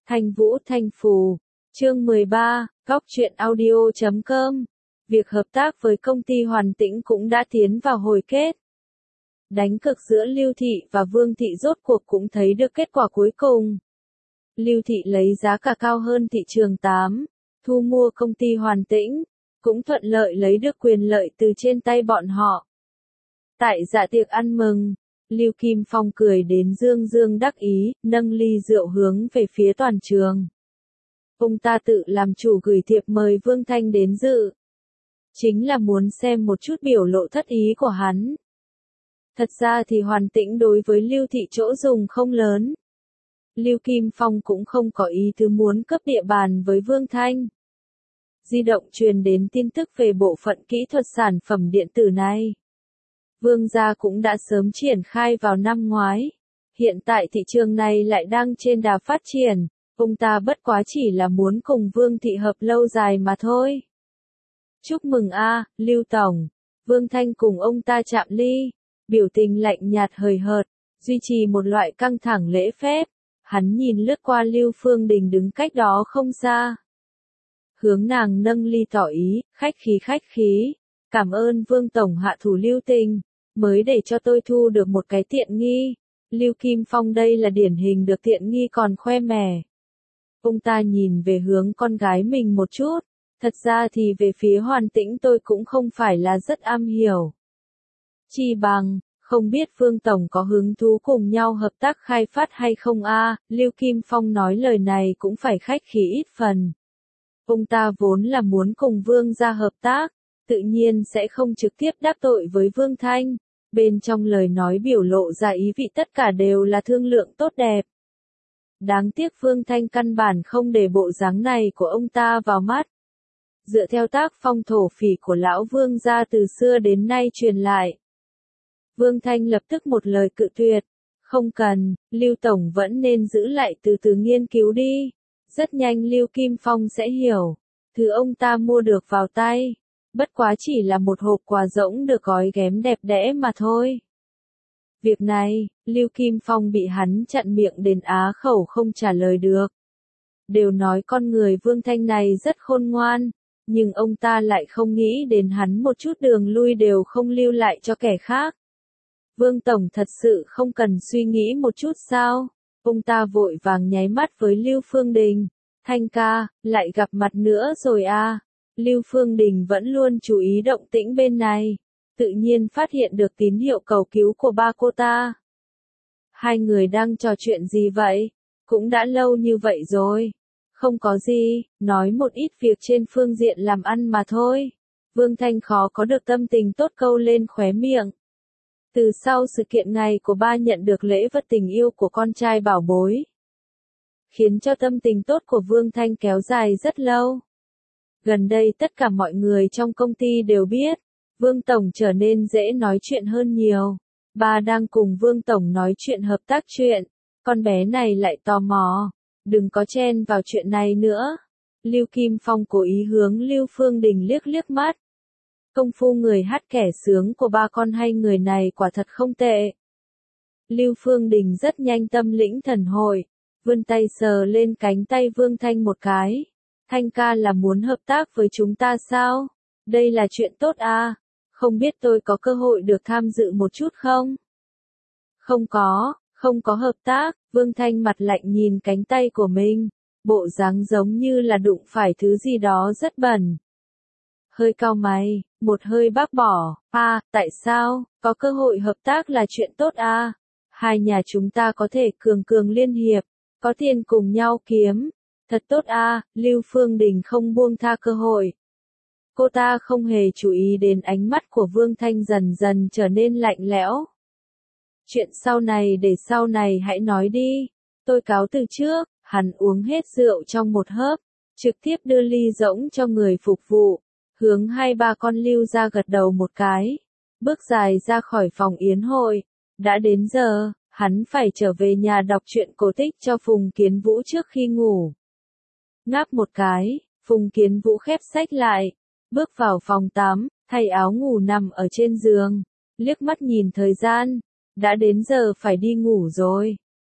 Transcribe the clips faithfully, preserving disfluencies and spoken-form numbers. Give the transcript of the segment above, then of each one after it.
Thanh Vũ Thanh Phù, chương mười ba, góc truyện audio chấm com. Việc hợp tác với công ty Hoàn Tĩnh cũng đã tiến vào hồi kết. Đánh cược giữa Lưu Thị và Vương Thị rốt cuộc cũng thấy được kết quả cuối cùng. Lưu Thị lấy giá cả cao hơn thị trường tám, thu mua công ty Hoàn Tĩnh, cũng thuận lợi lấy được quyền lợi từ trên tay bọn họ. Tại dạ tiệc ăn mừng, Lưu Kim Phong cười đến dương dương đắc ý, nâng ly rượu hướng về phía toàn trường. Ông ta tự làm chủ gửi thiệp mời Vương Thanh đến dự. Chính là muốn xem một chút biểu lộ thất ý của hắn. Thật ra thì Hoàn Tĩnh đối với Lưu Thị chỗ dùng không lớn. Lưu Kim Phong cũng không có ý tứ muốn cấp địa bàn với Vương Thanh. Di động truyền đến tin tức về bộ phận kỹ thuật sản phẩm điện tử này. Vương gia cũng đã sớm triển khai vào năm ngoái. Hiện tại thị trường này lại đang trên đà phát triển, ông ta bất quá chỉ là muốn cùng Vương Thị hợp lâu dài mà thôi. Chúc mừng a, Lưu Tổng. Vương Thanh cùng ông ta chạm ly, biểu tình lạnh nhạt hời hợt, duy trì một loại căng thẳng lễ phép. Hắn nhìn lướt qua Lưu Phương Đình đứng cách đó không xa. Hướng nàng nâng ly tỏ ý, khách khí khách khí. Cảm ơn Vương Tổng hạ thủ lưu tình, mới để cho tôi thu được một cái tiện nghi. Lưu Kim Phong đây là điển hình được tiện nghi còn khoe mẽ. Ông ta nhìn về hướng con gái mình một chút, thật ra thì về phía Hoàn Tĩnh tôi cũng không phải là rất am hiểu. Chi bằng, không biết Vương Tổng có hứng thú cùng nhau hợp tác khai phát hay không a? Lưu Kim Phong nói lời này cũng phải khách khí ít phần. Ông ta vốn là muốn cùng Vương gia hợp tác, tự nhiên sẽ không trực tiếp đắc tội với Vương Thanh. Bên trong lời nói biểu lộ ra ý vị tất cả đều là thương lượng tốt đẹp. Đáng tiếc Vương Thanh căn bản không để bộ dáng này của ông ta vào mắt. Dựa theo tác phong thổ phỉ của lão Vương gia từ xưa đến nay truyền lại. Vương Thanh lập tức một lời cự tuyệt. Không cần, Lưu Tổng vẫn nên giữ lại từ từ nghiên cứu đi. Rất nhanh Lưu Kim Phong sẽ hiểu. Thứ ông ta mua được vào tay. Bất quá chỉ là một hộp quà rỗng được gói ghém đẹp đẽ mà thôi. Việc này, Lưu Kim Phong bị hắn chặn miệng đến á khẩu không trả lời được. Đều nói con người Vương Thanh này rất khôn ngoan, nhưng ông ta lại không nghĩ đến hắn một chút đường lui đều không lưu lại cho kẻ khác. Vương Tổng thật sự không cần suy nghĩ một chút sao? Ông ta vội vàng nháy mắt với Lưu Phương Đình. Thanh ca, lại gặp mặt nữa rồi à? Lưu Phương Đình vẫn luôn chú ý động tĩnh bên này, tự nhiên phát hiện được tín hiệu cầu cứu của ba cô ta. Hai người đang trò chuyện gì vậy? Cũng đã lâu như vậy rồi. Không có gì, nói một ít việc trên phương diện làm ăn mà thôi. Vương Thanh khó có được tâm tình tốt câu lên khóe miệng. Từ sau sự kiện ngày của ba nhận được lễ vật tình yêu của con trai bảo bối, khiến cho tâm tình tốt của Vương Thanh kéo dài rất lâu. Gần đây tất cả mọi người trong công ty đều biết, Vương Tổng trở nên dễ nói chuyện hơn nhiều. Ba đang cùng Vương Tổng nói chuyện hợp tác chuyện, con bé này lại tò mò, đừng có chen vào chuyện này nữa. Lưu Kim Phong cố ý hướng Lưu Phương Đình liếc liếc mắt. Công phu người hát kẻ sướng của ba con hay người này quả thật không tệ. Lưu Phương Đình rất nhanh tâm lĩnh thần hội, vươn tay sờ lên cánh tay Vương Thanh một cái. Thanh ca là muốn hợp tác với chúng ta sao? Đây là chuyện tốt à? Không biết tôi có cơ hội được tham dự một chút không? Không có, không có hợp tác. Vương Thanh mặt lạnh nhìn cánh tay của mình, bộ dáng giống như là đụng phải thứ gì đó rất bẩn. Hơi cau mày, một hơi bác bỏ. À, tại sao? Có cơ hội hợp tác là chuyện tốt à? Hai nhà chúng ta có thể cường cường liên hiệp, có tiền cùng nhau kiếm. Thật tốt a, Lưu Phương Đình không buông tha cơ hội. Cô ta không hề chú ý đến ánh mắt của Vương Thanh dần dần trở nên lạnh lẽo. Chuyện sau này để sau này hãy nói đi. Tôi cáo từ trước. Hắn uống hết rượu trong một hớp, trực tiếp đưa ly rỗng cho người phục vụ, hướng hai ba con Lưu ra gật đầu một cái, bước dài ra khỏi phòng yến hội. Đã đến giờ, hắn phải trở về nhà đọc truyện cổ tích cho Phùng Kiến Vũ trước khi ngủ. Ngáp một cái, Phùng Kiến Vũ khép sách lại, bước vào phòng tắm, thay áo ngủ nằm ở trên giường, liếc mắt nhìn thời gian, đã đến giờ phải đi ngủ rồi.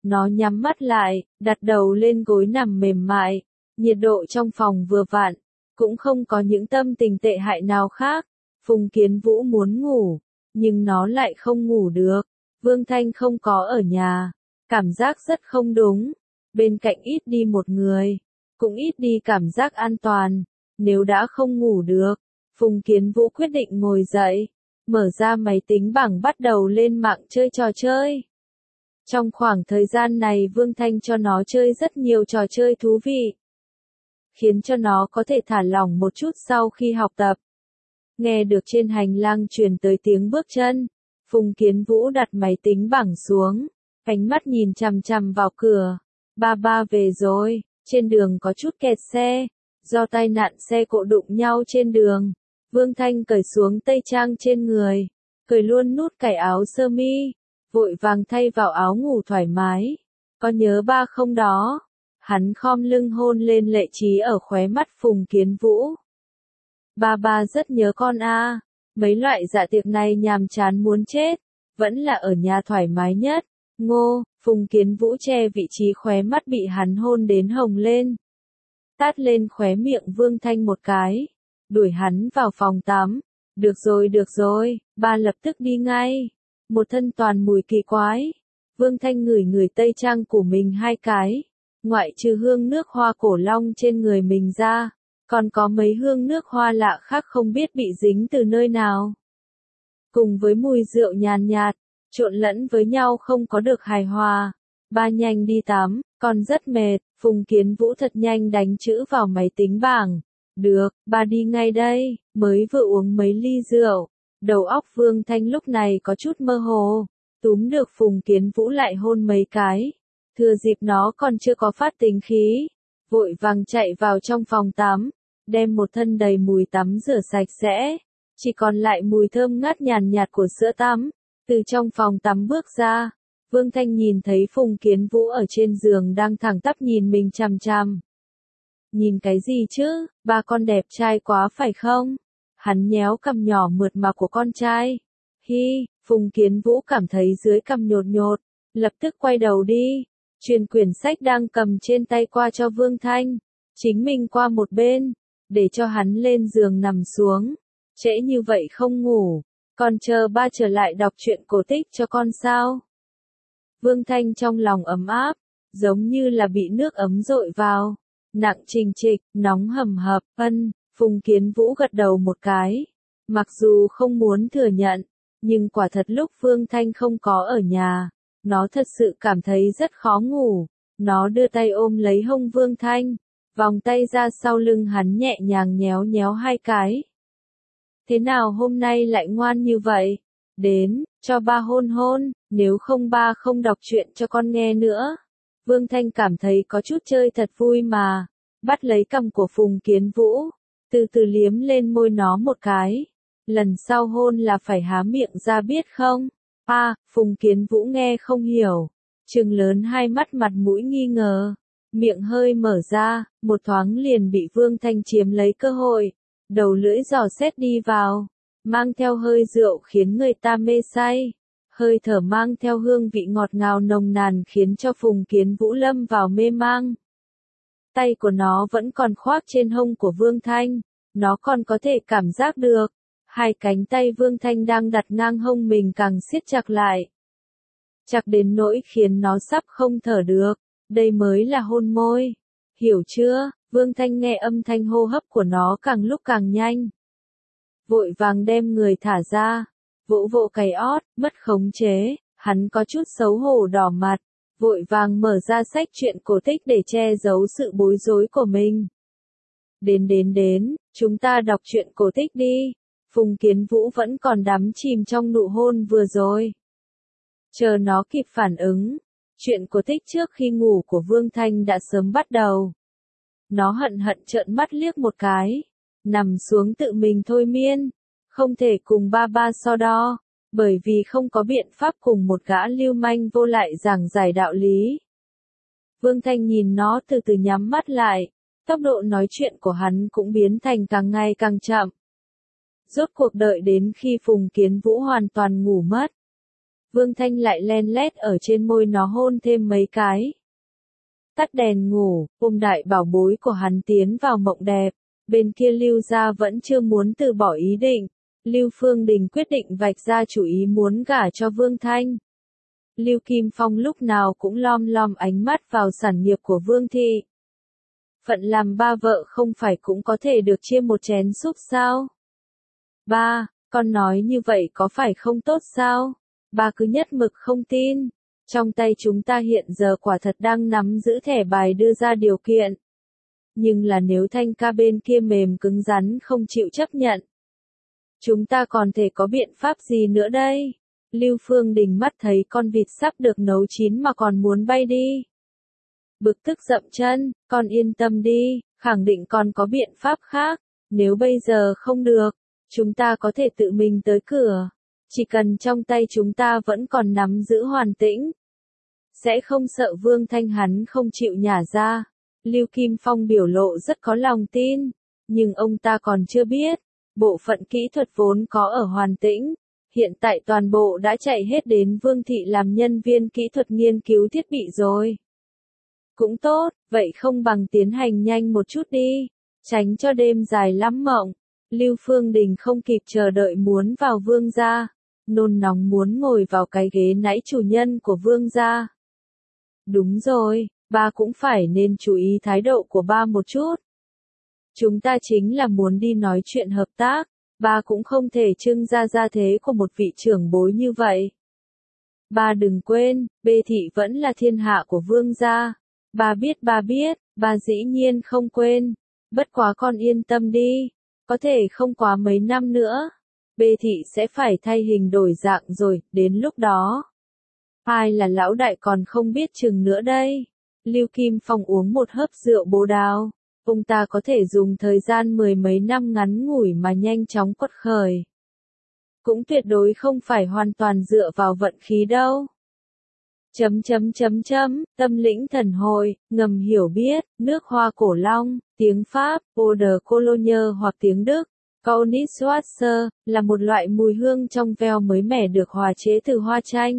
Nó nhắm mắt lại, đặt đầu lên gối nằm mềm mại, nhiệt độ trong phòng vừa vặn, cũng không có những tâm tình tệ hại nào khác. Phùng Kiến Vũ muốn ngủ, nhưng nó lại không ngủ được. Vương Thanh không có ở nhà, cảm giác rất không đúng. Bên cạnh ít đi một người, cũng ít đi cảm giác an toàn. Nếu đã không ngủ được, Phùng Kiến Vũ quyết định ngồi dậy, mở ra máy tính bảng bắt đầu lên mạng chơi trò chơi. Trong khoảng thời gian này Vương Thanh cho nó chơi rất nhiều trò chơi thú vị, khiến cho nó có thể thả lỏng một chút sau khi học tập. Nghe được trên hành lang truyền tới tiếng bước chân, Phùng Kiến Vũ đặt máy tính bảng xuống, ánh mắt nhìn chằm chằm vào cửa. Ba ba về rồi, trên đường có chút kẹt xe, do tai nạn xe cộ đụng nhau trên đường. Vương Thanh cởi xuống tây trang trên người, cởi luôn nút cài áo sơ mi, vội vàng thay vào áo ngủ thoải mái. Có nhớ ba không đó? Hắn khom lưng hôn lên lệ trí ở khóe mắt Phùng Kiến Vũ. Ba ba rất nhớ con a. Mấy loại dạ tiệc này nhàm chán muốn chết, vẫn là ở nhà thoải mái nhất. Ngô, Phùng Kiến Vũ che vị trí khóe mắt bị hắn hôn đến hồng lên. Tát lên khóe miệng Vương Thanh một cái, đuổi hắn vào phòng tắm. Được rồi được rồi, ba lập tức đi ngay. Một thân toàn mùi kỳ quái. Vương Thanh ngửi ngửi tây trang của mình hai cái, ngoại trừ hương nước hoa cổ long trên người mình ra, còn có mấy hương nước hoa lạ khác không biết bị dính từ nơi nào. Cùng với mùi rượu nhàn nhạt, trộn lẫn với nhau không có được hài hòa. Ba nhanh đi tắm, con rất mệt. Phùng Kiến Vũ thật nhanh đánh chữ vào máy tính bảng. Được, ba đi ngay đây. Mới vừa uống mấy ly rượu, đầu óc Vương Thanh lúc này có chút mơ hồ. Túm được Phùng Kiến Vũ lại hôn mấy cái. Thừa dịp nó còn chưa có phát tính khí, vội vàng chạy vào trong phòng tắm, đem một thân đầy mùi tắm rửa sạch sẽ, chỉ còn lại mùi thơm ngát nhàn nhạt của sữa tắm. Từ trong phòng tắm bước ra, Vương Thanh nhìn thấy Phùng Kiến Vũ ở trên giường đang thẳng tắp nhìn mình chằm chằm. Nhìn cái gì chứ, ba con đẹp trai quá phải không? Hắn nhéo cằm nhỏ mượt mà của con trai. Hi, Phùng Kiến Vũ cảm thấy dưới cằm nhột nhột, lập tức quay đầu đi, truyền quyển sách đang cầm trên tay qua cho Vương Thanh, chính mình qua một bên, để cho hắn lên giường nằm xuống. Trễ như vậy không ngủ, còn chờ ba trở lại đọc truyện cổ tích cho con sao? Vương Thanh trong lòng ấm áp, giống như là bị nước ấm dội vào, nặng trình trịch, nóng hầm hập. Ân, Phùng Kiến Vũ gật đầu một cái, mặc dù không muốn thừa nhận, nhưng quả thật lúc Vương Thanh không có ở nhà, nó thật sự cảm thấy rất khó ngủ. Nó đưa tay ôm lấy hông Vương Thanh, vòng tay ra sau lưng hắn nhẹ nhàng nhéo nhéo hai cái. Thế nào hôm nay lại ngoan như vậy? Đến, cho ba hôn hôn, nếu không ba không đọc truyện cho con nghe nữa. Vương Thanh cảm thấy có chút chơi thật vui mà, bắt lấy cằm của Phùng Kiến Vũ, từ từ liếm lên môi nó một cái. Lần sau hôn là phải há miệng ra biết không? À, Phùng Kiến Vũ nghe không hiểu, trừng lớn hai mắt mặt mũi nghi ngờ, miệng hơi mở ra, một thoáng liền bị Vương Thanh chiếm lấy cơ hội, đầu lưỡi dò xét đi vào, mang theo hơi rượu khiến người ta mê say, hơi thở mang theo hương vị ngọt ngào nồng nàn khiến cho Phùng Kiến Vũ lâm vào mê mang. Tay của nó vẫn còn khoác trên hông của Vương Thanh, nó còn có thể cảm giác được. Hai cánh tay Vương Thanh đang đặt ngang hông mình càng siết chặt lại. Chặt đến nỗi khiến nó sắp không thở được. Đây mới là hôn môi. Hiểu chưa? Vương Thanh nghe âm thanh hô hấp của nó càng lúc càng nhanh. Vội vàng đem người thả ra. Vỗ vỗ cái ót, mất khống chế. Hắn có chút xấu hổ đỏ mặt. Vội vàng mở ra sách truyện cổ tích để che giấu sự bối rối của mình. Đến đến đến, chúng ta đọc truyện cổ tích đi. Phùng Kiến Vũ vẫn còn đắm chìm trong nụ hôn vừa rồi. Chờ nó kịp phản ứng, chuyện cổ tích trước khi ngủ của Vương Thanh đã sớm bắt đầu. Nó hận hận trợn mắt liếc một cái, nằm xuống tự mình thôi miên, không thể cùng ba ba so đo, bởi vì không có biện pháp cùng một gã lưu manh vô lại giảng giải đạo lý. Vương Thanh nhìn nó từ từ nhắm mắt lại, tốc độ nói chuyện của hắn cũng biến thành càng ngày càng chậm. Rốt cuộc đợi đến khi Phùng Kiến Vũ hoàn toàn ngủ mất, Vương Thanh lại len lét ở trên môi nó hôn thêm mấy cái. Tắt đèn ngủ, ôm đại bảo bối của hắn tiến vào mộng đẹp. Bên kia Lưu gia vẫn chưa muốn từ bỏ ý định. Lưu Phương Đình quyết định vạch ra chủ ý muốn gả cho Vương Thanh. Lưu Kim Phong lúc nào cũng lom lom ánh mắt vào sản nghiệp của Vương thị. Phận làm ba vợ không phải cũng có thể được chia một chén súp sao? Ba, con nói như vậy có phải không tốt sao? Ba cứ nhất mực không tin. Trong tay chúng ta hiện giờ quả thật đang nắm giữ thẻ bài đưa ra điều kiện. Nhưng là nếu Thanh ca bên kia mềm cứng rắn không chịu chấp nhận. Chúng ta còn thể có biện pháp gì nữa đây? Lưu Phương Đình mắt thấy con vịt sắp được nấu chín mà còn muốn bay đi. Bực tức dậm chân, con yên tâm đi, khẳng định còn có biện pháp khác. Nếu bây giờ không được, chúng ta có thể tự mình tới cửa. Chỉ cần trong tay chúng ta vẫn còn nắm giữ Hoàn Tĩnh. Sẽ không sợ Vương Thanh hắn không chịu nhả ra. Lưu Kim Phong biểu lộ rất có lòng tin. Nhưng ông ta còn chưa biết. Bộ phận kỹ thuật vốn có ở Hoàn Tĩnh. Hiện tại toàn bộ đã chạy hết đến Vương thị làm nhân viên kỹ thuật nghiên cứu thiết bị rồi. Cũng tốt, vậy không bằng tiến hành nhanh một chút đi. Tránh cho đêm dài lắm mộng. Lưu Phương Đình không kịp chờ đợi muốn vào Vương gia. Nôn nóng muốn ngồi vào cái ghế nãy chủ nhân của Vương gia. Đúng rồi, ba cũng phải nên chú ý thái độ của ba một chút. Chúng ta chính là muốn đi nói chuyện hợp tác, ba cũng không thể trưng ra gia thế của một vị trưởng bối như vậy. Ba đừng quên, Bê thị vẫn là thiên hạ của Vương gia. Ba biết ba biết, ba dĩ nhiên không quên. Bất quá con yên tâm đi, có thể không quá mấy năm nữa. Bê thị sẽ phải thay hình đổi dạng rồi, đến lúc đó. Ai là lão đại còn không biết chừng nữa đây. Lưu Kim Phong uống một hớp rượu bồ đào. Ông ta có thể dùng thời gian mười mấy năm ngắn ngủi mà nhanh chóng quật khởi. Cũng tuyệt đối không phải hoàn toàn dựa vào vận khí đâu. Chấm chấm chấm chấm, tâm lĩnh thần hội, ngầm hiểu biết, nước hoa cổ long, tiếng Pháp, Eau de Cologne hoặc tiếng Đức. Königswasser, là một loại mùi hương trong veo mới mẻ được hòa chế từ hoa chanh.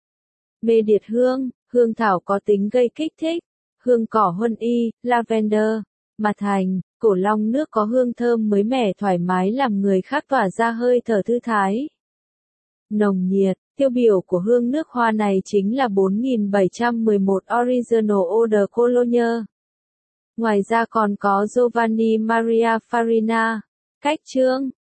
Mê điệt hương, hương thảo có tính gây kích thích, hương cỏ huân y, lavender, mà thành, cổ long nước có hương thơm mới mẻ thoải mái làm người khác tỏa ra hơi thở thư thái. Nồng nhiệt, tiêu biểu của hương nước hoa này chính là bốn nghìn bảy trăm mười một Original Eau de Cologne. Ngoài ra còn có Giovanni Maria Farina. Cách chương